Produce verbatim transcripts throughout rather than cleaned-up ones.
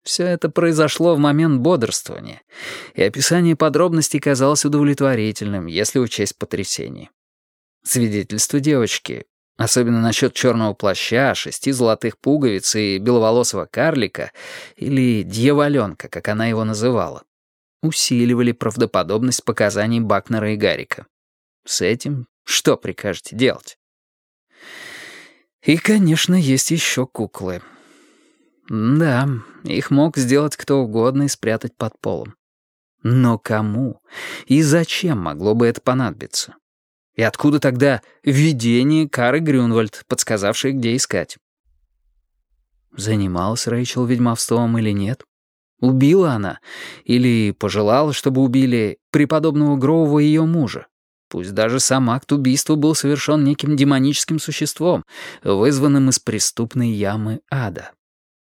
Все это произошло в момент бодрствования, и описание подробностей казалось удовлетворительным, если учесть потрясение. Свидетельство девочки, особенно насчет черного плаща, шести золотых пуговиц и беловолосого карлика, или дьяволенка, как она его называла, усиливали правдоподобность показаний Бакнера и Гаррика. С этим что прикажете делать? И, конечно, есть еще куклы. Да, их мог сделать кто угодно и спрятать под полом. Но кому и зачем могло бы это понадобиться? И откуда тогда видение Кары Грюнвальд, подсказавшее, где искать? Занималась Рэйчел ведьмовством или нет? Убила она или пожелала, чтобы убили преподобного Гроува и ее мужа? Пусть даже сам акт убийства был совершен неким демоническим существом, вызванным из преступной ямы ада.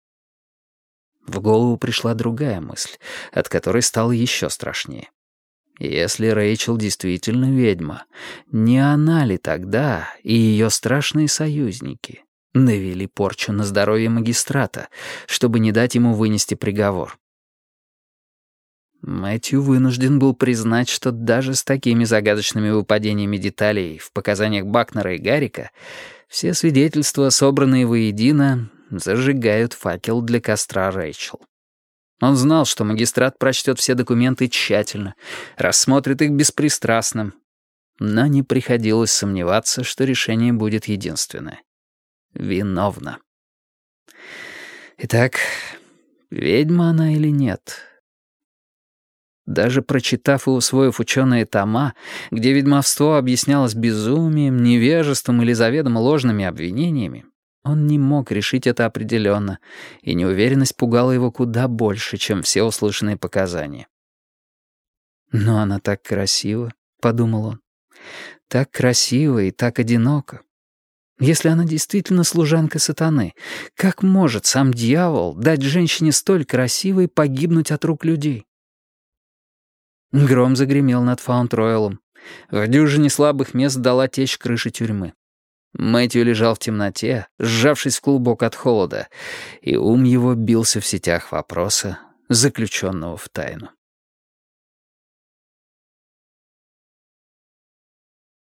В голову пришла другая мысль, от которой стало еще страшнее. Если Рэйчел действительно ведьма, не она ли тогда и ее страшные союзники навели порчу на здоровье магистрата, чтобы не дать ему вынести приговор? Мэтью вынужден был признать, что даже с такими загадочными выпадениями деталей в показаниях Бакнера и Гаррика все свидетельства, собранные воедино, зажигают факел для костра Рэйчел. Он знал, что магистрат прочтет все документы тщательно, рассмотрит их беспристрастно, но не приходилось сомневаться, что решение будет единственное — виновна. Итак, ведьма она или нет? Даже прочитав и усвоив ученые тома, где ведьмовство объяснялось безумием, невежеством или заведомо ложными обвинениями, он не мог решить это определенно, и неуверенность пугала его куда больше, чем все услышанные показания. «Но она так красива», — подумал он, — «так красива и так одинока. Если она действительно служанка сатаны, как может сам дьявол дать женщине столь красивой погибнуть от рук людей?» Гром загремел над Фаунд-Роялом. В дюжине слабых мест дала течь крыши тюрьмы. Мэтью лежал в темноте, сжавшись в клубок от холода, и ум его бился в сетях вопроса, заключенного в тайну.